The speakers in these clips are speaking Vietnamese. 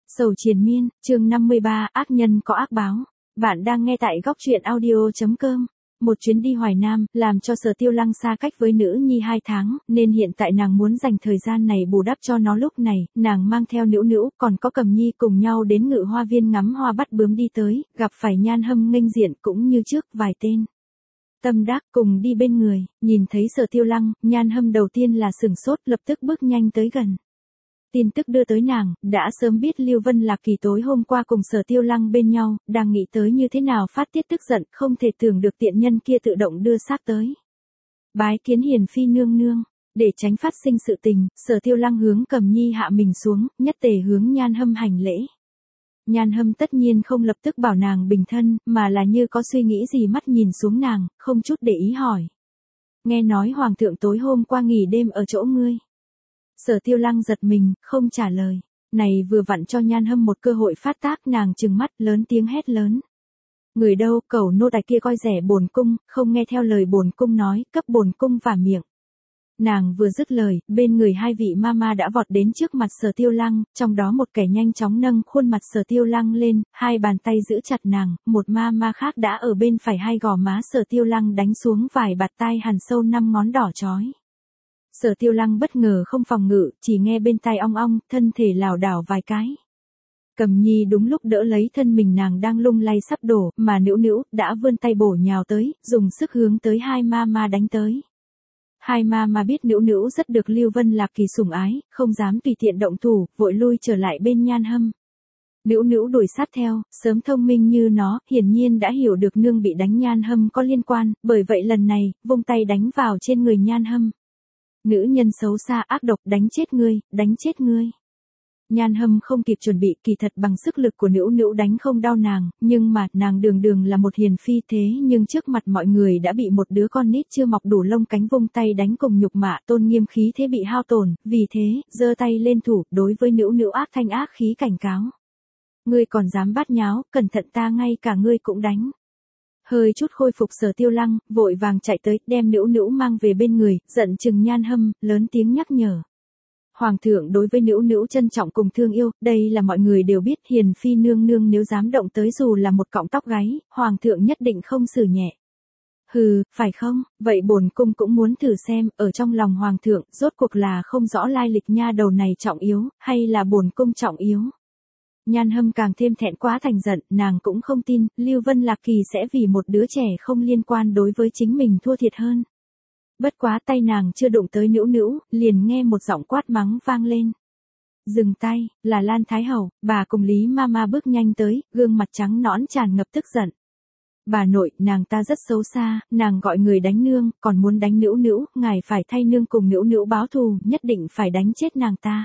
Sầu triền miên, chương 53, ác nhân có ác báo. Bạn đang nghe tại góc truyện audio.com. Một chuyến đi Hoài Nam, làm cho Sở Tiêu Lăng xa cách với nữ nhi 2 tháng, nên hiện tại nàng muốn dành thời gian này bù đắp cho nó. Lúc này, nàng mang theo Nữu Nữu, còn có Cầm Nhi cùng nhau đến Ngự Hoa Viên ngắm hoa bắt bướm đi tới, gặp phải Nhan Hâm nghênh diện cũng như trước vài tên. Tâm Đắc cùng đi bên người, nhìn thấy Sở Tiêu Lăng, Nhan Hâm đầu tiên là sửng sốt, lập tức bước nhanh tới gần. Tin tức đưa tới nàng, đã sớm biết Lưu Vân Lạc Kỳ tối hôm qua cùng Sở Tiêu Lăng bên nhau, đang nghĩ tới như thế nào phát tiết tức giận, không thể tưởng được tiện nhân kia tự động đưa xác tới. Bái kiến hiền phi nương nương, để tránh phát sinh sự tình, Sở Tiêu Lăng hướng Cầm Nhi hạ mình xuống, nhất tề hướng Nhan Hâm hành lễ. Nhan Hâm tất nhiên không lập tức bảo nàng bình thân, mà là như có suy nghĩ gì mắt nhìn xuống nàng, không chút để ý hỏi. Nghe nói Hoàng thượng tối hôm qua nghỉ đêm ở chỗ ngươi. Sở Tiêu Lăng giật mình, không trả lời. Này vừa vặn cho Nhan Hâm một cơ hội phát tác, nàng trừng mắt lớn tiếng hét lớn. Người đâu, cẩu nô tài kia coi rẻ bổn cung, không nghe theo lời bổn cung nói, cấp bổn cung vả miệng. Nàng vừa dứt lời, bên người hai vị mama đã vọt đến trước mặt Sở Tiêu Lăng, trong đó một kẻ nhanh chóng nâng khuôn mặt Sở Tiêu Lăng lên, hai bàn tay giữ chặt nàng, một mama khác đã ở bên phải hai gò má Sở Tiêu Lăng đánh xuống vài bạt tai hằn sâu 5 ngón đỏ chói. Sở Tiêu Lăng bất ngờ không phòng ngự, chỉ nghe bên tai ong ong, thân thể lảo đảo vài cái. Cầm Nhi đúng lúc đỡ lấy thân mình nàng đang lung lay sắp đổ, mà Nữu Nữu đã vươn tay bổ nhào tới, dùng sức hướng tới hai mama đánh tới. Hai mama biết Nữu Nữu rất được Lưu Vân Lạc Kỳ sủng ái, không dám tùy tiện động thủ, vội lui trở lại bên Nhan Hâm. Nữu Nữu đuổi sát theo, sớm thông minh như nó, hiển nhiên đã hiểu được nương bị đánh Nhan Hâm có liên quan, bởi vậy lần này, vung tay đánh vào trên người Nhan Hâm. Nữ nhân xấu xa ác độc, đánh chết ngươi, đánh chết ngươi. Nhan Hâm không kịp chuẩn bị, kỳ thật bằng sức lực của Nữu Nữu đánh không đau nàng, nhưng mà, nàng đường đường là một hiền phi thế nhưng trước mặt mọi người đã bị một đứa con nít chưa mọc đủ lông cánh vung tay đánh cùng nhục mạ, tôn nghiêm khí thế bị hao tổn, vì thế, giơ tay lên thủ, đối với Nữu Nữu ác thanh ác khí cảnh cáo. Ngươi còn dám bát nháo, cẩn thận ta ngay cả ngươi cũng đánh. Hơi chút khôi phục Sở Tiêu Lăng, vội vàng chạy tới, đem Nữu Nữu mang về bên người, giận chừng Nhan Hâm, lớn tiếng nhắc nhở. Hoàng thượng đối với Nữu Nữu trân trọng cùng thương yêu, đây là mọi người đều biết, hiền phi nương nương nếu dám động tới dù là một cọng tóc gáy, Hoàng thượng nhất định không xử nhẹ. Hừ, phải không, vậy bổn cung cũng muốn thử xem, ở trong lòng Hoàng thượng, rốt cuộc là không rõ lai lịch nha đầu này trọng yếu, hay là bổn cung trọng yếu. Nhan Hâm càng thêm thẹn quá thành giận, nàng cũng không tin, Lưu Vân Lạc Kỳ sẽ vì một đứa trẻ không liên quan đối với chính mình thua thiệt hơn. Bất quá tay nàng chưa đụng tới Nữu Nữu, liền nghe một giọng quát mắng vang lên. Dừng tay, là Lan Thái Hậu, bà cùng Lý Mama bước nhanh tới, gương mặt trắng nõn tràn ngập tức giận. Bà nội, nàng ta rất xấu xa, nàng gọi người đánh nương, còn muốn đánh Nữu Nữu, ngài phải thay nương cùng Nữu Nữu báo thù, nhất định phải đánh chết nàng ta.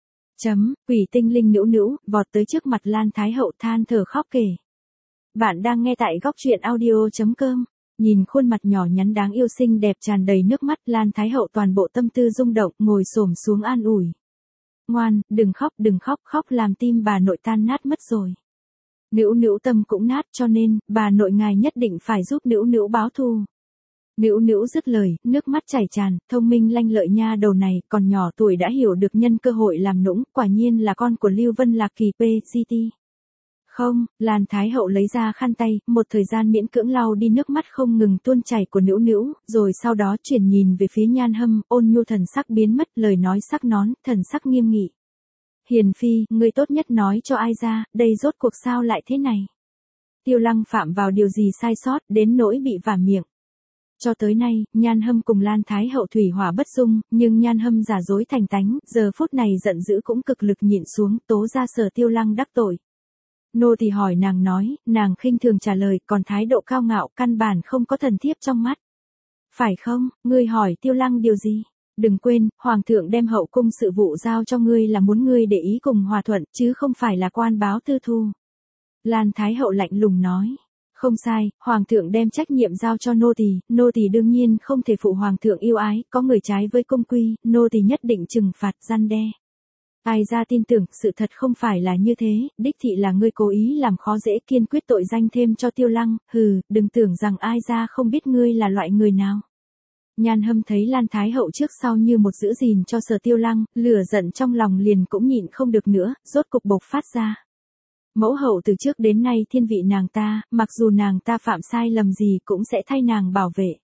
Quỷ tinh linh Nữu Nữu, vọt tới trước mặt Lan Thái Hậu than thở khóc kể. Bạn đang nghe tại góc truyện audio.com. Nhìn khuôn mặt nhỏ nhắn đáng yêu xinh đẹp tràn đầy nước mắt, Lan Thái Hậu toàn bộ tâm tư rung động, ngồi xổm xuống an ủi. Ngoan, đừng khóc, khóc làm tim bà nội tan nát mất rồi. Nữu Nữu tâm cũng nát, cho nên, bà nội ngài nhất định phải giúp Nữu Nữu báo thù. Nữu Nữu dứt lời, nước mắt chảy tràn, thông minh lanh lợi nha đầu này, còn nhỏ tuổi đã hiểu được nhân cơ hội làm nũng, quả nhiên là con của Lưu Vân Lạc Kỳ PCT. Không, Lan Thái Hậu lấy ra khăn tay, một thời gian miễn cưỡng lau đi nước mắt không ngừng tuôn chảy của Nữu Nữu, rồi sau đó chuyển nhìn về phía Nhan Hâm, ôn nhu thần sắc biến mất, lời nói sắc nón, thần sắc nghiêm nghị. Hiền phi, ngươi tốt nhất nói cho ai ra, đây rốt cuộc sao lại thế này? Tiêu Lăng phạm vào điều gì sai sót, đến nỗi bị vả miệng. Cho tới nay, Nhan Hâm cùng Lan Thái Hậu thủy hỏa bất dung, nhưng Nhan Hâm giả dối thành tánh, giờ phút này giận dữ cũng cực lực nhịn xuống, tố ra Sở Tiêu Lăng đắc tội. Nô tỳ hỏi nàng nói, nàng khinh thường trả lời, còn thái độ cao ngạo, căn bản không có thần thiếp trong mắt. Phải không, ngươi hỏi Tiêu Lăng điều gì? Đừng quên, Hoàng thượng đem hậu cung sự vụ giao cho ngươi là muốn ngươi để ý cùng hòa thuận, chứ không phải là quan báo tư thu. Lan Thái Hậu lạnh lùng nói. Không sai, Hoàng thượng đem trách nhiệm giao cho nô tỳ đương nhiên không thể phụ Hoàng thượng yêu ái, có người trái với công quy, nô tỳ nhất định trừng phạt răn đe. Ai ra tin tưởng, sự thật không phải là như thế, đích thị là ngươi cố ý làm khó dễ, kiên quyết tội danh thêm cho Tiêu Lăng, đừng tưởng rằng ai ra không biết ngươi là loại người nào. Nhan Hâm thấy Lan Thái Hậu trước sau như một giữ gìn cho Sở Tiêu Lăng, lửa giận trong lòng liền cũng nhịn không được nữa, rốt cục bộc phát ra. Mẫu hậu từ trước đến nay thiên vị nàng ta, mặc dù nàng ta phạm sai lầm gì cũng sẽ thay nàng bảo vệ.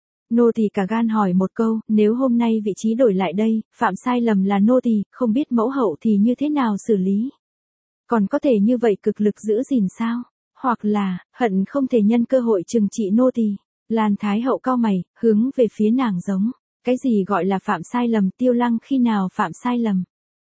Nô tỳ cả gan hỏi một câu, nếu hôm nay vị trí đổi lại đây, phạm sai lầm là nô tỳ, không biết mẫu hậu thì như thế nào xử lý? Còn có thể như vậy cực lực giữ gìn sao? Hoặc là, hận không thể nhân cơ hội trừng trị nô tỳ. Lan Thái Hậu cau mày, hướng về phía nàng giống. Cái gì gọi là phạm sai lầm? Tiêu Lăng khi nào phạm sai lầm?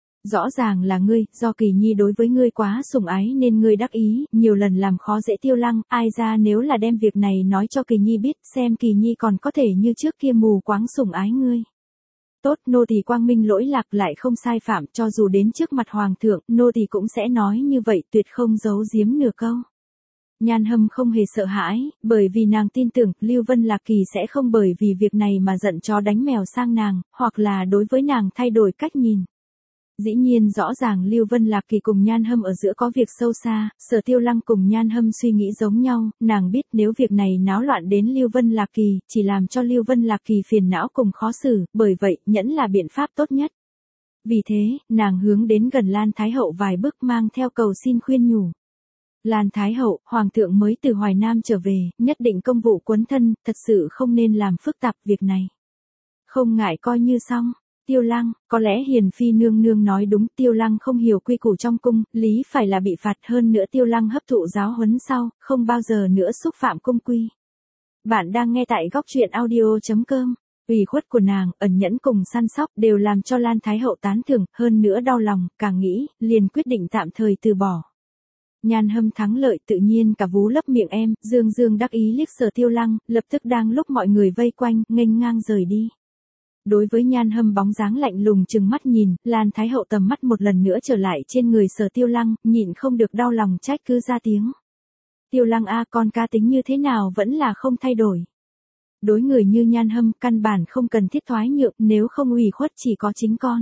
Rõ ràng là ngươi, do Kỳ Nhi đối với ngươi quá sủng ái nên ngươi đắc ý, nhiều lần làm khó dễ Tiêu Lăng, ai ra nếu là đem việc này nói cho Kỳ Nhi biết, xem Kỳ Nhi còn có thể như trước kia mù quáng sủng ái ngươi. Tốt, nô tỳ quang minh lỗi lạc lại không sai phạm, cho dù đến trước mặt hoàng thượng, nô tỳ cũng sẽ nói như vậy, tuyệt không giấu giếm nửa câu. Nhan Hâm không hề sợ hãi, bởi vì nàng tin tưởng Lưu Vân Lạc Kỳ sẽ không bởi vì việc này mà giận chó đánh mèo sang nàng, hoặc là đối với nàng thay đổi cách nhìn. Dĩ nhiên rõ ràng Lưu Vân Lạc Kỳ cùng Nhan Hâm ở giữa có việc sâu xa, Sở Tiêu Lăng cùng Nhan Hâm suy nghĩ giống nhau, nàng biết nếu việc này náo loạn đến Lưu Vân Lạc Kỳ, chỉ làm cho Lưu Vân Lạc Kỳ phiền não cùng khó xử, bởi vậy, nhẫn là biện pháp tốt nhất. Vì thế, nàng hướng đến gần Lan Thái Hậu vài bước mang theo cầu xin khuyên nhủ. Lan Thái Hậu, Hoàng thượng mới từ Hoài Nam trở về, nhất định công vụ quấn thân, thật sự không nên làm phức tạp việc này. Không ngại coi như xong. Tiêu Lăng, có lẽ Hiền Phi nương nương nói đúng, Tiêu Lăng không hiểu quy củ trong cung, lý phải là bị phạt, hơn nữa Tiêu Lăng hấp thụ giáo huấn sau, không bao giờ nữa xúc phạm cung quy. Bạn đang nghe tại góc truyện audio.com. Ủy khuất của nàng, ẩn nhẫn cùng săn sóc đều làm cho Lan Thái Hậu tán thưởng, hơn nữa đau lòng, càng nghĩ, liền quyết định tạm thời từ bỏ. Nhan Hâm thắng lợi tự nhiên cả vú lấp miệng em, dương dương đắc ý liếc Sở Tiêu Lăng, lập tức đang lúc mọi người vây quanh, nghênh ngang rời đi. Đối với Nhan Hâm bóng dáng lạnh lùng chừng mắt nhìn, Lan Thái Hậu tầm mắt một lần nữa trở lại trên người Sở Tiêu Lăng, nhịn không được đau lòng trách cứ ra tiếng. Tiêu Lăng a, con cá tính như thế nào vẫn là không thay đổi. Đối người như Nhan Hâm, căn bản không cần thiết thoái nhượng, nếu không ủy khuất chỉ có chính con.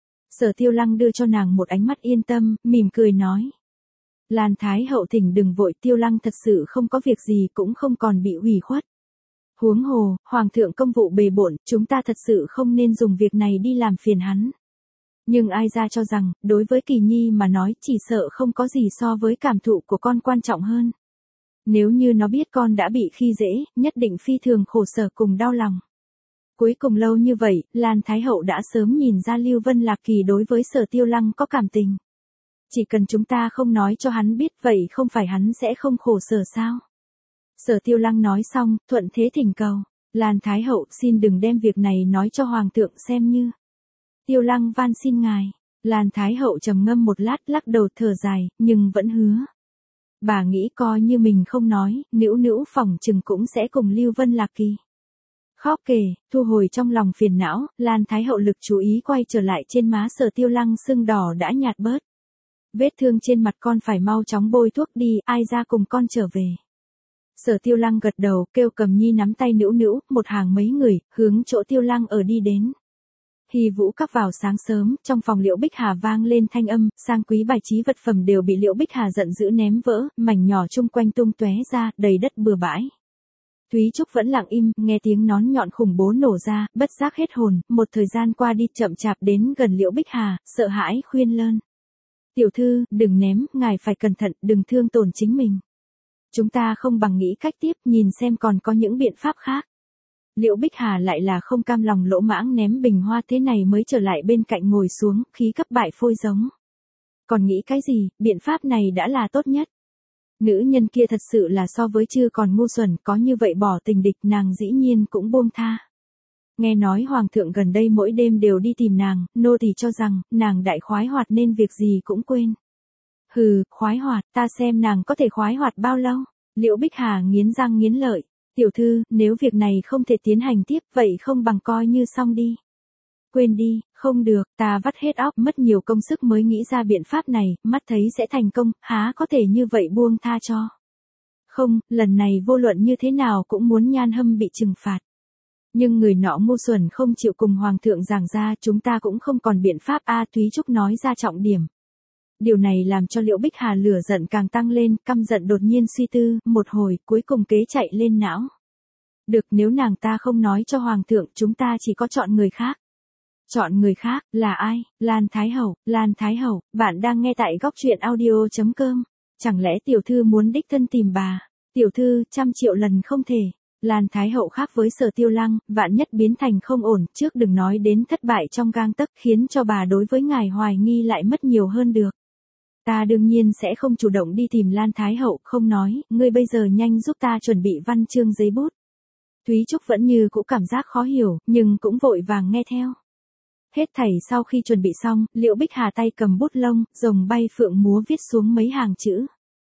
Sở Tiêu Lăng đưa cho nàng một ánh mắt yên tâm, mỉm cười nói. Lan Thái Hậu thỉnh đừng vội, Tiêu Lăng thật sự không có việc gì cũng không còn bị ủy khuất. Huống hồ, Hoàng thượng công vụ bề bộn, chúng ta thật sự không nên dùng việc này đi làm phiền hắn. Nhưng ai ra cho rằng, đối với Kỳ Nhi mà nói chỉ sợ không có gì so với cảm thụ của con quan trọng hơn. Nếu như nó biết con đã bị khi dễ, nhất định phi thường khổ sở cùng đau lòng. Cuối cùng lâu như vậy, Lan Thái Hậu đã sớm nhìn ra Lưu Vân Lạc Kỳ đối với Sở Tiêu Lăng có cảm tình. Chỉ cần chúng ta không nói cho hắn biết vậy không phải hắn sẽ không khổ sở sao? Sở Tiêu Lăng nói xong, thuận thế thỉnh cầu. Lan Thái Hậu xin đừng đem việc này nói cho Hoàng thượng xem như. Tiêu Lăng van xin ngài. Lan Thái Hậu trầm ngâm một lát lắc đầu thở dài, nhưng vẫn hứa. Bà nghĩ coi như mình không nói, nữu nữu phỏng chừng cũng sẽ cùng Lưu Vân Lạc Kỳ. Khóc kể, thu hồi trong lòng phiền não, Lan Thái Hậu lực chú ý quay trở lại trên má Sở Tiêu Lăng sưng đỏ đã nhạt bớt. Vết thương trên mặt con phải mau chóng bôi thuốc đi, ai ra cùng con trở về. Sở Tiêu Lăng gật đầu, kêu Cầm Nhi nắm tay nữu nữu, một hàng mấy người, hướng chỗ Tiêu Lăng ở đi đến. Hy Vũ Các vào sáng sớm, trong phòng Liễu Bích Hà vang lên thanh âm, sang quý bài trí vật phẩm đều bị Liễu Bích Hà giận dữ ném vỡ, mảnh nhỏ chung quanh tung tóe ra, đầy đất bừa bãi. Thúy Trúc vẫn lặng im, nghe tiếng nón nhọn khủng bố nổ ra, bất giác hết hồn, một thời gian qua đi chậm chạp đến gần Liễu Bích Hà, sợ hãi khuyên lơn. Tiểu thư, đừng ném, ngài phải cẩn thận, đừng thương tổn chính mình. Chúng ta không bằng nghĩ cách tiếp, nhìn xem còn có những biện pháp khác. Liễu Bích Hà lại là không cam lòng lỗ mãng ném bình hoa thế này mới trở lại bên cạnh ngồi xuống, khí cấp bại phôi giống. Còn nghĩ cái gì, biện pháp này đã là tốt nhất. Nữ nhân kia thật sự là so với chưa còn ngu xuẩn, có như vậy bỏ tình địch nàng dĩ nhiên cũng buông tha. Nghe nói Hoàng thượng gần đây mỗi đêm đều đi tìm nàng, nô tỳ cho rằng, nàng đại khoái hoạt nên việc gì cũng quên. Hừ, khoái hoạt, ta xem nàng có thể khoái hoạt bao lâu. Liễu Bích Hà nghiến răng nghiến lợi. Tiểu thư, nếu việc này không thể tiến hành tiếp, vậy không bằng coi như xong đi. Quên đi, không được, ta vắt hết óc mất nhiều công sức mới nghĩ ra biện pháp này, mắt thấy sẽ thành công, há có thể như vậy buông tha cho. Không, lần này vô luận như thế nào cũng muốn Nhan Hâm bị trừng phạt. Nhưng người nọ ngu xuẩn không chịu cùng Hoàng thượng giảng ra, chúng ta cũng không còn biện pháp a. Thúy Trúc nói ra trọng điểm. Điều này làm cho Liễu Bích Hà lửa giận càng tăng lên, căm giận đột nhiên suy tư, một hồi, cuối cùng kế chạy lên não. Được, nếu nàng ta không nói cho hoàng thượng, chúng ta chỉ có chọn người khác. Chọn người khác, là ai? Lan Thái Hậu, bạn đang nghe tại góc truyện audio.com. Chẳng lẽ tiểu thư muốn đích thân tìm bà? Tiểu thư, 100 triệu lần không thể. Lan Thái Hậu khác với Sở Tiêu Lăng, vạn nhất biến thành không ổn, trước đừng nói đến thất bại trong gang tấc, khiến cho bà đối với ngài hoài nghi lại mất nhiều hơn được. Ta đương nhiên sẽ không chủ động đi tìm Lan Thái Hậu, không nói, ngươi bây giờ nhanh giúp ta chuẩn bị văn chương giấy bút. Thúy Trúc vẫn như cũ cảm giác khó hiểu, nhưng cũng vội vàng nghe theo. Hết thảy sau khi chuẩn bị xong, Liễu Bích Hà tay cầm bút lông, rồng bay phượng múa viết xuống mấy hàng chữ.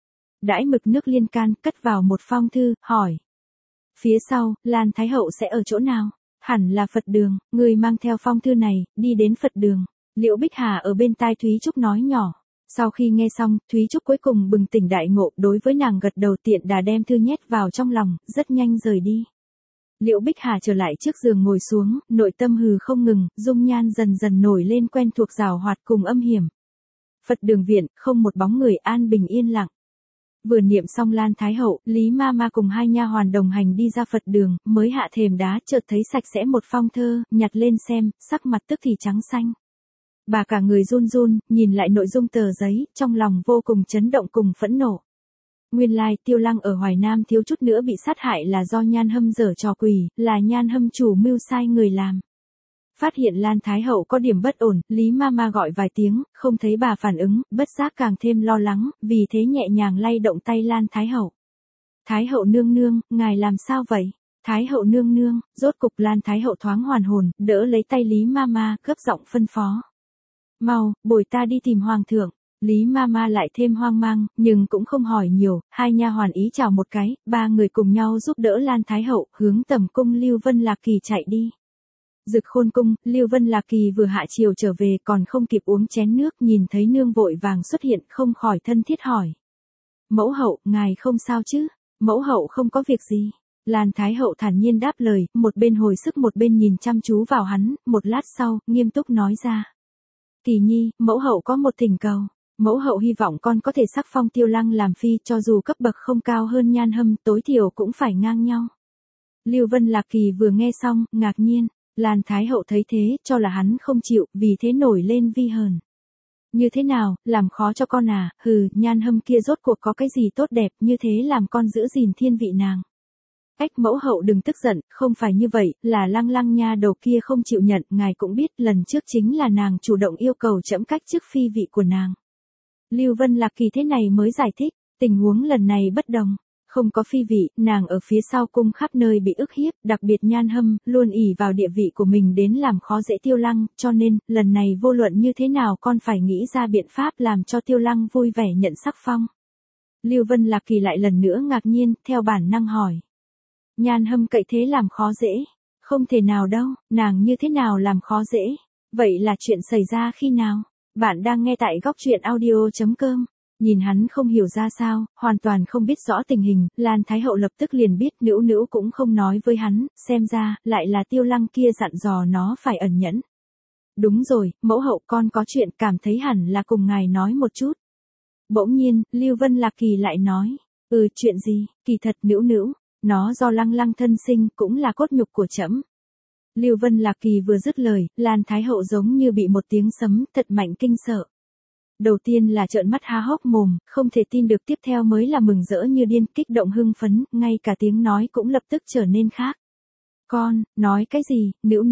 Đãi mực nước liên can, cất vào một phong thư, hỏi. Phía sau, Lan Thái Hậu sẽ ở chỗ nào? Hẳn là Phật đường, người mang theo phong thư này, đi đến Phật đường. Liễu Bích Hà ở bên tai Thúy Trúc nói nhỏ. Sau khi nghe xong, Thúy Trúc cuối cùng bừng tỉnh đại ngộ, đối với nàng gật đầu, tiện đà đem thư nhét vào trong lòng, rất nhanh rời đi. Liễu Bích Hà trở lại trước giường ngồi xuống, nội tâm hừ không ngừng, dung nhan dần dần nổi lên quen thuộc giảo hoạt cùng âm hiểm. Phật đường viện, không một bóng người, an bình yên lặng. Vừa niệm xong Lan Thái Hậu, Lý Ma Ma cùng hai nha hoàn đồng hành đi ra Phật đường, mới hạ thềm đá chợt thấy sạch sẽ một phong thơ, nhặt lên xem, sắc mặt tức thì trắng xanh. Bà cả người run run, nhìn lại nội dung tờ giấy, trong lòng vô cùng chấn động cùng phẫn nộ. Nguyên lai Tiêu Lăng ở Hoài Nam thiếu chút nữa bị sát hại là do Nhan Hâm giở trò quỷ, là Nhan Hâm chủ mưu sai người làm. Phát hiện Lan Thái Hậu có điểm bất ổn, Lý Ma Ma gọi vài tiếng, không thấy bà phản ứng, bất giác càng thêm lo lắng, vì thế nhẹ nhàng lay động tay Lan Thái Hậu. Thái Hậu nương nương, ngài làm sao vậy? Thái Hậu nương nương, rốt cục Lan Thái Hậu thoáng hoàn hồn, đỡ lấy tay Lý Ma Ma, gấp giọng phân phó. Mau, bồi ta đi tìm hoàng thượng. Lý Ma Ma lại thêm hoang mang, nhưng cũng không hỏi nhiều, hai nha hoàn ý chào một cái, ba người cùng nhau giúp đỡ Lan Thái Hậu, hướng tầm cung Lưu Vân Lạc Kỳ chạy đi. Dực Khôn cung, Lưu Vân Lạc Kỳ vừa hạ chiều trở về, còn không kịp uống chén nước, nhìn thấy nương vội vàng xuất hiện, không khỏi thân thiết hỏi. Mẫu hậu, ngài không sao chứ? Mẫu hậu không có việc gì. Lan Thái Hậu thản nhiên đáp lời, một bên hồi sức một bên nhìn chăm chú vào hắn, một lát sau, nghiêm túc nói ra. Kỳ nhi, mẫu hậu có một thỉnh cầu. Mẫu hậu hy vọng con có thể sắc phong Tiêu Lăng làm phi, cho dù cấp bậc không cao hơn Nhan Hâm, tối thiểu cũng phải ngang nhau. Lưu Vân Lạc Kỳ vừa nghe xong, ngạc nhiên. Lan Thái Hậu thấy thế, cho là hắn không chịu, vì thế nổi lên vi hờn. Như thế nào, làm khó cho con à, hừ, Nhan Hâm kia rốt cuộc có cái gì tốt đẹp, như thế làm con giữ gìn thiên vị nàng. Ách, mẫu hậu đừng tức giận, không phải như vậy, là Lăng Lăng nha đầu kia không chịu nhận, ngài cũng biết, lần trước chính là nàng chủ động yêu cầu trẫm cách chức phi vị của nàng. Lưu Vân Lạc Kỳ thế này mới giải thích, tình huống lần này bất đồng. Không có phi vị, nàng ở phía sau cung khắp nơi bị ức hiếp, đặc biệt Nhan Hâm, luôn ỷ vào địa vị của mình đến làm khó dễ Tiêu Lăng, cho nên, lần này vô luận như thế nào con phải nghĩ ra biện pháp làm cho Tiêu Lăng vui vẻ nhận sắc phong. Lưu Vân Lạc Kỳ lại lần nữa ngạc nhiên, theo bản năng hỏi. Nhan Hâm cậy thế làm khó dễ? Không thể nào đâu, nàng như thế nào làm khó dễ? Vậy là chuyện xảy ra khi nào? Bạn đang nghe tại góc truyện audio.com. Nhìn hắn không hiểu ra sao, hoàn toàn không biết rõ tình hình, Lan Thái Hậu lập tức liền biết, Nữu Nữu cũng không nói với hắn, xem ra, lại là Tiêu Lăng kia dặn dò nó phải ẩn nhẫn. Đúng rồi, mẫu hậu, con có chuyện cảm thấy hẳn là cùng ngài nói một chút. Bỗng nhiên, Lưu Vân Lạc Kỳ lại nói, chuyện gì, kỳ thật Nữu Nữu, nó do Lăng Lăng thân sinh, cũng là cốt nhục của trẫm. Lưu Vân Lạc Kỳ vừa dứt lời, Lan Thái Hậu giống như bị một tiếng sấm thật mạnh kinh sợ. Đầu tiên là trợn mắt há hốc mồm, không thể tin được, tiếp theo mới là mừng rỡ như điên, kích động hưng phấn, ngay cả tiếng nói cũng lập tức trở nên khác. Con, nói cái gì,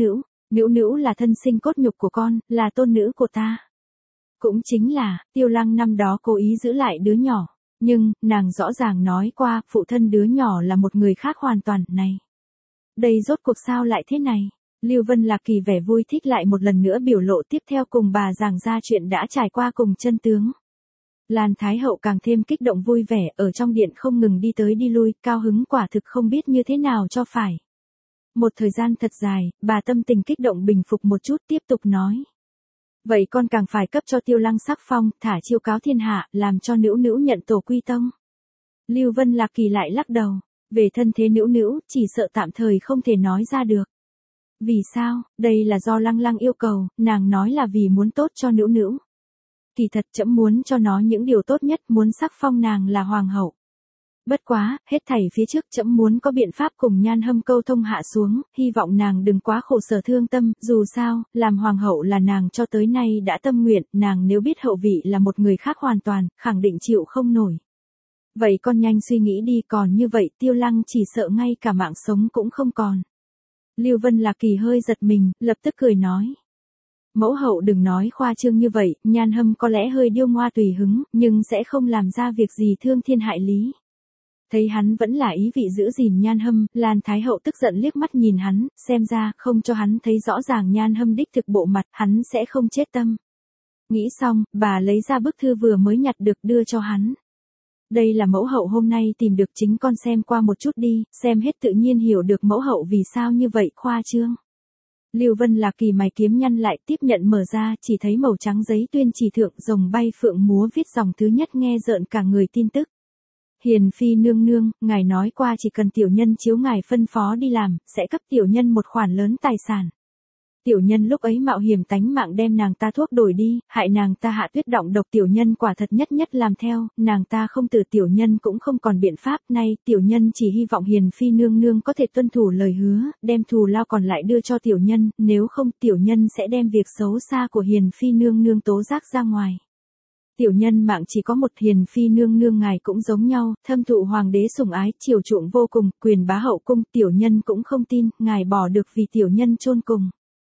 Nữu Nữu là thân sinh cốt nhục của con, là tôn nữ của ta. Cũng chính là, Tiêu Lăng năm đó cố ý giữ lại đứa nhỏ, nhưng, nàng rõ ràng nói qua, phụ thân đứa nhỏ là một người khác hoàn toàn, này. Đây rốt cuộc sao lại thế này? Lưu Vân Lạc Kỳ vẻ vui thích lại một lần nữa biểu lộ tiếp theo cùng bà giảng ra chuyện đã trải qua cùng chân tướng. Lan Thái Hậu càng thêm kích động vui vẻ, ở trong điện không ngừng đi tới đi lui, cao hứng quả thực không biết như thế nào cho phải. Một thời gian thật dài, bà tâm tình kích động bình phục một chút, tiếp tục nói. Vậy con càng phải cấp cho Tiêu Lăng sắc phong, thả chiêu cáo thiên hạ, làm cho Nữu Nữu nhận tổ quy tông. Lưu Vân Lạc Kỳ lại lắc đầu, về thân thế Nữu Nữu, chỉ sợ tạm thời không thể nói ra được. Vì sao, đây là do Lăng Lăng yêu cầu, nàng nói là vì muốn tốt cho Nữu Nữu. Kỳ thật trẫm muốn cho nó những điều tốt nhất, muốn sắc phong nàng là hoàng hậu. Bất quá, hết thảy phía trước trẫm muốn có biện pháp cùng Nhan Hâm câu thông hạ xuống, hy vọng nàng đừng quá khổ sở thương tâm, dù sao, làm hoàng hậu là nàng cho tới nay đã tâm nguyện, nàng nếu biết hậu vị là một người khác hoàn toàn, khẳng định chịu không nổi. Vậy con nhanh suy nghĩ đi, còn như vậy Tiêu Lăng chỉ sợ ngay cả mạng sống cũng không còn. Lưu Vân Lạc Kỳ hơi giật mình, lập tức cười nói. Mẫu hậu đừng nói khoa trương như vậy, Nhan Hâm có lẽ hơi điêu ngoa tùy hứng, nhưng sẽ không làm ra việc gì thương thiên hại lý. Thấy hắn vẫn là ý vị giữ gìn Nhan Hâm, Lan Thái Hậu tức giận liếc mắt nhìn hắn, xem ra không cho hắn thấy rõ ràng Nhan Hâm đích thực bộ mặt, hắn sẽ không chết tâm. Nghĩ xong, bà lấy ra bức thư vừa mới nhặt được đưa cho hắn. Đây là mẫu hậu hôm nay tìm được, chính con xem qua một chút đi, xem hết tự nhiên hiểu được mẫu hậu vì sao như vậy, khoa trương. Lưu Vân Lạc Kỳ mày kiếm nhăn lại, tiếp nhận mở ra, chỉ thấy màu trắng giấy tuyên chỉ thượng rồng bay phượng múa viết dòng thứ nhất nghe rợn cả người tin tức. Hiền phi nương nương, ngài nói qua chỉ cần tiểu nhân chiếu ngài phân phó đi làm, sẽ cấp tiểu nhân một khoản lớn tài sản. Tiểu nhân lúc ấy mạo hiểm tánh mạng đem nàng ta thuốc đổi đi, hại nàng ta hạ tuyết động độc, tiểu nhân quả thật nhất nhất làm theo, nàng ta không từ, tiểu nhân cũng không còn biện pháp, nay tiểu nhân chỉ hy vọng hiền phi nương nương có thể tuân thủ lời hứa, đem thù lao còn lại đưa cho tiểu nhân, nếu không tiểu nhân sẽ đem việc xấu xa của hiền phi nương nương tố giác ra ngoài. Tiểu nhân mạng chỉ có một, hiền phi nương nương ngài cũng giống nhau, thâm thụ hoàng đế sủng ái, chiều chuộng vô cùng, quyền bá hậu cung, tiểu nhân cũng không tin, ngài bỏ được vì tiểu nhân chôn cùng.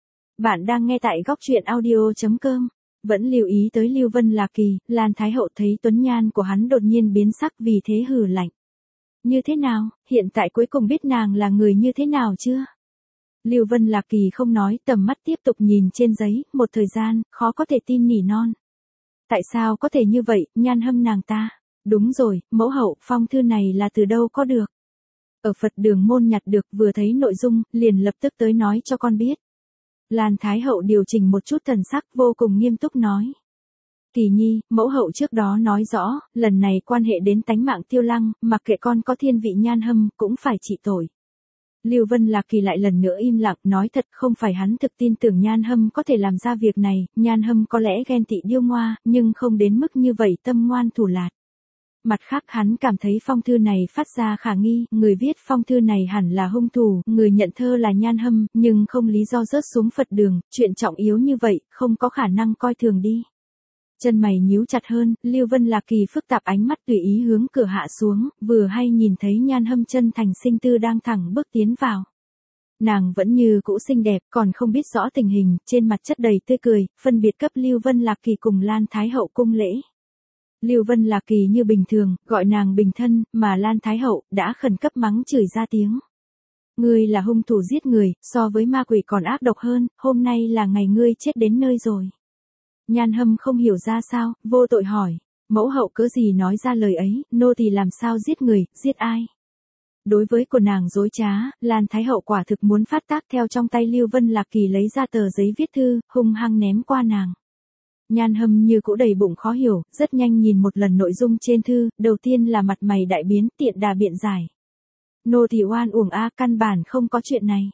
Bạn đang nghe tại góc truyện audio.com. Vẫn lưu ý tới Lưu Vân Lạc Kỳ, Lan Thái Hậu thấy tuấn nhan của hắn đột nhiên biến sắc, vì thế hừ lạnh. Như thế nào, hiện tại cuối cùng biết nàng là người như thế nào chưa? Lưu Vân Lạc Kỳ không nói, tầm mắt tiếp tục nhìn trên giấy, một thời gian, khó có thể tin nỉ non. Tại sao có thể như vậy, Nhan Hâm nàng ta? Đúng rồi, mẫu hậu, phong thư này là từ đâu có được? Ở Phật Đường môn nhặt được, vừa thấy nội dung, liền lập tức tới nói cho con biết. Lan Thái Hậu điều chỉnh một chút thần sắc, vô cùng nghiêm túc nói. Kỳ nhi, mẫu hậu trước đó nói rõ, lần này quan hệ đến tánh mạng Tiêu Lăng, mặc kệ con có thiên vị Nhan Hâm, cũng phải trị tội. Lưu Vân Lạc Kỳ lại lần nữa im lặng, nói thật không phải hắn thực tin tưởng Nhan Hâm có thể làm ra việc này, Nhan Hâm có lẽ ghen tị điêu ngoa, nhưng không đến mức như vậy tâm ngoan thủ lạt. Mặt khác hắn cảm thấy phong thư này phát ra khả nghi, người viết phong thư này hẳn là hung thủ, người nhận thơ là Nhan Hâm, nhưng không lý do rớt xuống Phật Đường, chuyện trọng yếu như vậy, không có khả năng coi thường đi. Chân mày nhíu chặt hơn, Lưu Vân Lạc Kỳ phức tạp ánh mắt tùy ý hướng cửa hạ xuống, vừa hay nhìn thấy Nhan Hâm chân thành sinh tư đang thẳng bước tiến vào. Nàng vẫn như cũ xinh đẹp, còn không biết rõ tình hình, trên mặt chất đầy tươi cười, phân biệt cấp Lưu Vân Lạc Kỳ cùng Lan Thái Hậu cung lễ. Lưu Vân Lạc Kỳ như bình thường, gọi nàng bình thân, mà Lan Thái Hậu đã khẩn cấp mắng chửi ra tiếng. Ngươi là hung thủ giết người, so với ma quỷ còn ác độc hơn, hôm nay là ngày ngươi chết đến nơi rồi. Nhan Hâm không hiểu ra sao, vô tội hỏi, mẫu hậu cớ gì nói ra lời ấy, nô tỳ làm sao giết người, giết ai? Đối với của nàng dối trá, Lan Thái Hậu quả thực muốn phát tác, theo trong tay Lưu Vân Lạc Kỳ lấy ra tờ giấy viết thư, hung hăng ném qua nàng. Nhan Hâm như cũ đầy bụng khó hiểu, rất nhanh nhìn một lần nội dung trên thư, đầu tiên là mặt mày đại biến, tiện đà biện giải. Nô tỳ oan uổng a, căn bản không có chuyện này.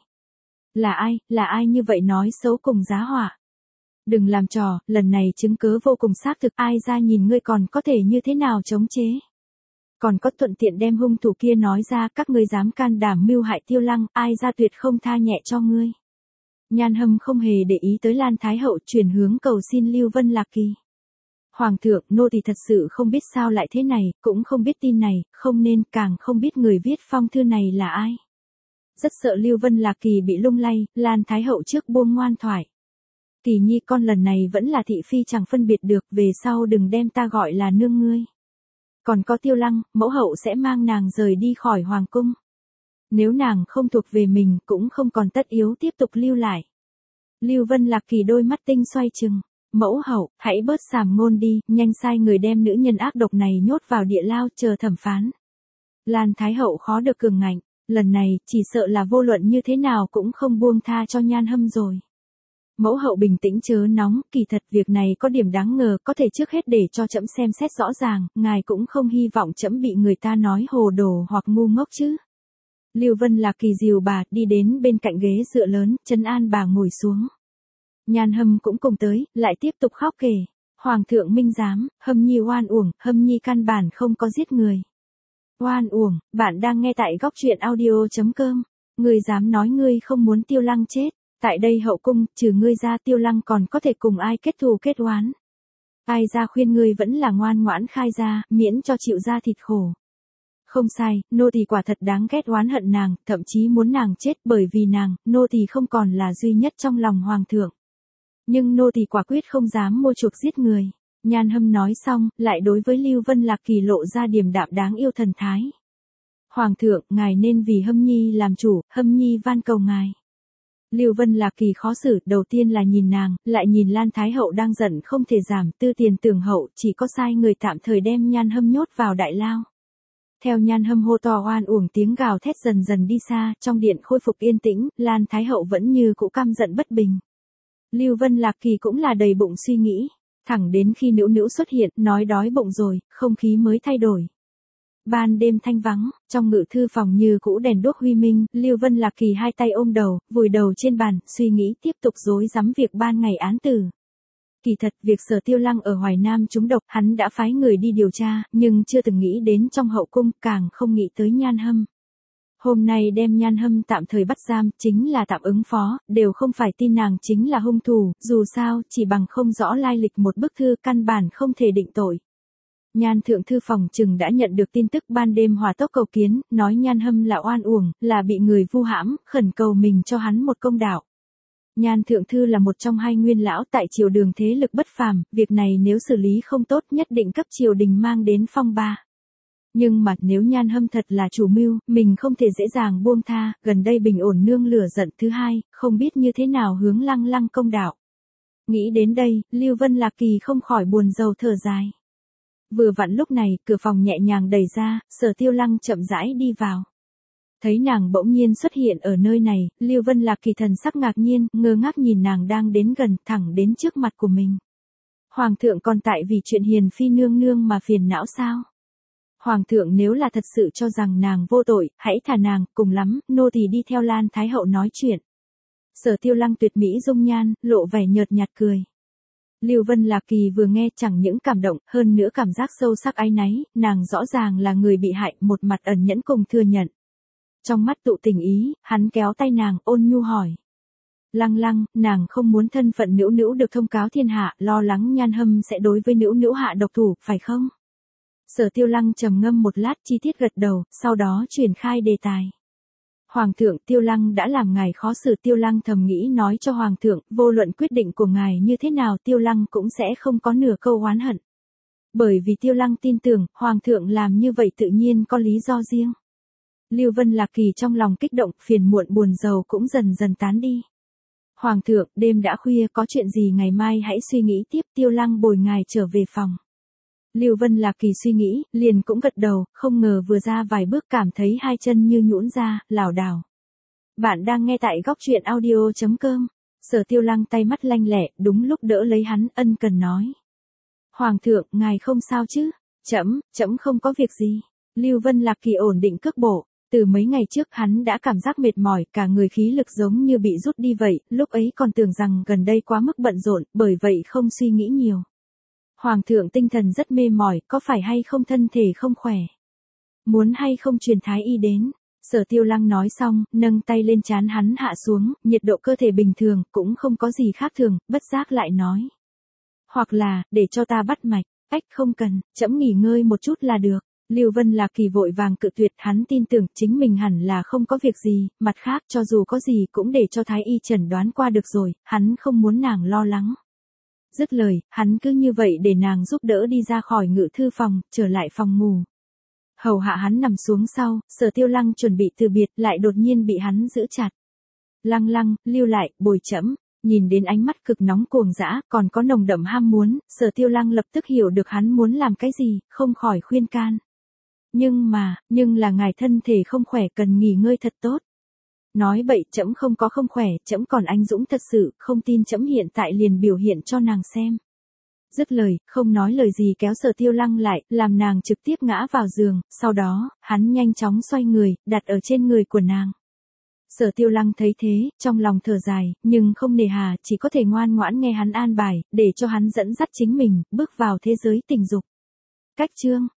Là ai như vậy nói xấu cùng giá họa? Đừng làm trò, lần này chứng cứ vô cùng xác thực, ai ra nhìn ngươi còn có thể như thế nào chống chế? Còn có thuận tiện đem hung thủ kia nói ra, các ngươi dám can đảm mưu hại Tiêu Lăng, ai ra tuyệt không tha nhẹ cho ngươi. Nhan Hâm không hề để ý tới Lan Thái Hậu, chuyển hướng cầu xin Lưu Vân Lạc Kỳ. Hoàng thượng, nô tỳ thật sự không biết sao lại thế này, cũng không biết tin này, không nên, càng không biết người viết phong thư này là ai. Rất sợ Lưu Vân Lạc Kỳ bị lung lay, Lan Thái Hậu trước buông ngoan thoại. Kỳ nhi con lần này vẫn là thị phi chẳng phân biệt được, về sau đừng đem ta gọi là nương ngươi. Còn có Tiêu Lăng, mẫu hậu sẽ mang nàng rời đi khỏi hoàng cung. Nếu nàng không thuộc về mình cũng không còn tất yếu tiếp tục lưu lại. Lưu Vân Lạc Kỳ đôi mắt tinh xoay trừng. Mẫu hậu, hãy bớt sàm ngôn đi, nhanh sai người đem nữ nhân ác độc này nhốt vào địa lao chờ thẩm phán. Lan Thái Hậu khó được cường ngạnh, lần này chỉ sợ là vô luận như thế nào cũng không buông tha cho Nhan Hâm rồi. Mẫu hậu bình tĩnh chớ nóng, kỳ thật việc này có điểm đáng ngờ, có thể trước hết để cho trẫm xem xét rõ ràng, ngài cũng không hy vọng trẫm bị người ta nói hồ đồ hoặc ngu ngốc chứ. Lưu Vân Lạc Kỳ dìu bà đi đến bên cạnh ghế dựa lớn, trấn an bà ngồi xuống. Nhan Hâm cũng cùng tới, lại tiếp tục khóc kể. Hoàng thượng minh giám, Hâm nhi oan uổng, Hâm nhi căn bản không có giết người. Oan uổng, bạn đang nghe tại góc truyện audio.com. Ngươi dám nói ngươi không muốn Tiêu Lăng chết, tại đây hậu cung, trừ ngươi ra Tiêu Lăng còn có thể cùng ai kết thù kết oán. Ai ra khuyên ngươi vẫn là ngoan ngoãn khai ra, miễn cho chịu ra thịt khổ. Không sai, nô tỳ quả thật đáng ghét oán hận nàng, thậm chí muốn nàng chết bởi vì nàng, nô tỳ không còn là duy nhất trong lòng hoàng thượng. Nhưng nô tỳ quả quyết không dám mua chuộc giết người. Nhan Hâm nói xong, lại đối với Lưu Vân Lạc Kỳ lộ ra điềm đạm đáng yêu thần thái. Hoàng thượng, ngài nên vì Hâm Nhi làm chủ, Hâm Nhi van cầu ngài. Lưu Vân Lạc Kỳ khó xử, đầu tiên là nhìn nàng, lại nhìn Lan Thái Hậu đang giận không thể giảm, tư tiền tưởng hậu, chỉ có sai người tạm thời đem Nhan Hâm nhốt vào đại lao. Theo Nhan Hâm hô to oan uổng, tiếng gào thét dần dần đi xa, trong điện khôi phục yên tĩnh, Lan Thái Hậu vẫn như cũ căm giận bất bình. Lưu Vân Lạc Kỳ cũng là đầy bụng suy nghĩ, thẳng đến khi Nữu Nữu xuất hiện, nói đói bụng rồi, không khí mới thay đổi. Ban đêm thanh vắng, trong ngự thư phòng như cũ đèn đuốc huy minh, Lưu Vân Lạc Kỳ hai tay ôm đầu, vùi đầu trên bàn, suy nghĩ tiếp tục rối rắm việc ban ngày án tử. Kỳ thật, việc Sở Tiêu Lăng ở Hoài Nam trúng độc, hắn đã phái người đi điều tra, nhưng chưa từng nghĩ đến trong hậu cung, càng không nghĩ tới Nhan Hâm. Hôm nay đem Nhan Hâm tạm thời bắt giam, chính là tạm ứng phó, đều không phải tin nàng chính là hung thủ, dù sao, chỉ bằng không rõ lai lịch một bức thư căn bản không thể định tội. Nhan thượng thư phòng chừng đã nhận được tin tức ban đêm hỏa tốc cầu kiến, nói Nhan Hâm là oan uổng, là bị người vu hãm, khẩn cầu mình cho hắn một công đạo. Nhan thượng thư là một trong hai nguyên lão tại triều đường thế lực bất phàm, việc này nếu xử lý không tốt nhất định cấp triều đình mang đến phong ba. Nhưng mà nếu Nhan Hâm thật là chủ mưu, mình không thể dễ dàng buông tha, gần đây bình ổn nương lửa giận thứ hai, không biết như thế nào hướng Lăng Lăng công đạo. Nghĩ đến đây, Lưu Vân Lạc Kỳ không khỏi buồn rầu thở dài. Vừa vặn lúc này, cửa phòng nhẹ nhàng đẩy ra, Sở Tiêu Lăng chậm rãi đi vào. Thấy nàng bỗng nhiên xuất hiện ở nơi này, Lưu Vân Lạc Kỳ thần sắc ngạc nhiên, ngơ ngác nhìn nàng đang đến gần, thẳng đến trước mặt của mình. Hoàng thượng còn tại vì chuyện Hiền Phi nương nương mà phiền não sao? Hoàng thượng nếu là thật sự cho rằng nàng vô tội, hãy thả nàng, cùng lắm, nô tỳ đi theo Lan Thái Hậu nói chuyện. Sở Tiêu Lăng tuyệt mỹ dung nhan, lộ vẻ nhợt nhạt cười. Lưu Vân Lạc Kỳ vừa nghe chẳng những cảm động, hơn nữa cảm giác sâu sắc áy náy, nàng rõ ràng là người bị hại, một mặt ẩn nhẫn cùng thừa nhận. Trong mắt tụ tình ý, hắn kéo tay nàng, ôn nhu hỏi. Lăng Lăng, nàng không muốn thân phận Nữu Nữu được thông cáo thiên hạ, lo lắng Nhan Hâm sẽ đối với Nữu Nữu hạ độc thủ, phải không? Sở Tiêu Lăng trầm ngâm một lát, chi tiết gật đầu, sau đó chuyển khai đề tài. Hoàng thượng, Tiêu Lăng đã làm ngài khó xử. Tiêu Lăng thầm nghĩ nói cho Hoàng thượng, vô luận quyết định của ngài như thế nào Tiêu Lăng cũng sẽ không có nửa câu oán hận. Bởi vì Tiêu Lăng tin tưởng, Hoàng thượng làm như vậy tự nhiên có lý do riêng. Lưu Vân Lạc Kỳ trong lòng kích động, phiền muộn buồn rầu cũng dần dần tán đi. Hoàng thượng, đêm đã khuya, có chuyện gì ngày mai hãy suy nghĩ tiếp. Tiêu Lăng bồi ngài trở về phòng. Lưu Vân Lạc Kỳ suy nghĩ, liền cũng gật đầu, không ngờ vừa ra vài bước cảm thấy hai chân như nhũn ra, lảo đảo. Bạn đang nghe tại góc truyện audio.com. Sở Tiêu Lăng tay mắt lanh lẹ, đúng lúc đỡ lấy hắn, ân cần nói. Hoàng thượng, ngài không sao chứ? Chấm không có việc gì. Lưu Vân Lạc Kỳ ổn định cước bộ. Từ mấy ngày trước hắn đã cảm giác mệt mỏi, cả người khí lực giống như bị rút đi vậy, lúc ấy còn tưởng rằng gần đây quá mức bận rộn, bởi vậy không suy nghĩ nhiều. Hoàng thượng tinh thần rất mê mỏi, có phải hay không thân thể không khỏe? Muốn hay không truyền thái y đến? Sở Tiêu Lăng nói xong, nâng tay lên trán hắn hạ xuống, nhiệt độ cơ thể bình thường, cũng không có gì khác thường, bất giác lại nói. Hoặc là, để cho ta bắt mạch, không cần, chấm nghỉ ngơi một chút là được. Lưu Vân Lạc Kỳ vội vàng cự tuyệt, hắn tin tưởng chính mình hẳn là không có việc gì, mặt khác cho dù có gì cũng để cho thái y chẩn đoán qua được rồi, hắn không muốn nàng lo lắng. Dứt lời, hắn cứ như vậy để nàng giúp đỡ đi ra khỏi ngự thư phòng, trở lại phòng ngủ. Hầu hạ hắn nằm xuống sau, Sở Tiêu Lăng chuẩn bị từ biệt, lại đột nhiên bị hắn giữ chặt. Lăng Lăng, lưu lại, bồi chấm. Nhìn đến ánh mắt cực nóng cuồng dã, còn có nồng đậm ham muốn, Sở Tiêu Lăng lập tức hiểu được hắn muốn làm cái gì, không khỏi khuyên can. Nhưng là ngài thân thể không khỏe, cần nghỉ ngơi thật tốt. Nói bậy, trẫm không có không khỏe, trẫm còn anh dũng thật sự, không tin trẫm hiện tại liền biểu hiện cho nàng xem. Dứt lời, không nói lời gì kéo Sở Tiêu Lăng lại, làm nàng trực tiếp ngã vào giường, sau đó, hắn nhanh chóng xoay người, đặt ở trên người của nàng. Sở Tiêu Lăng thấy thế, trong lòng thở dài, nhưng không nề hà, chỉ có thể ngoan ngoãn nghe hắn an bài, để cho hắn dẫn dắt chính mình, bước vào thế giới tình dục. Cách chương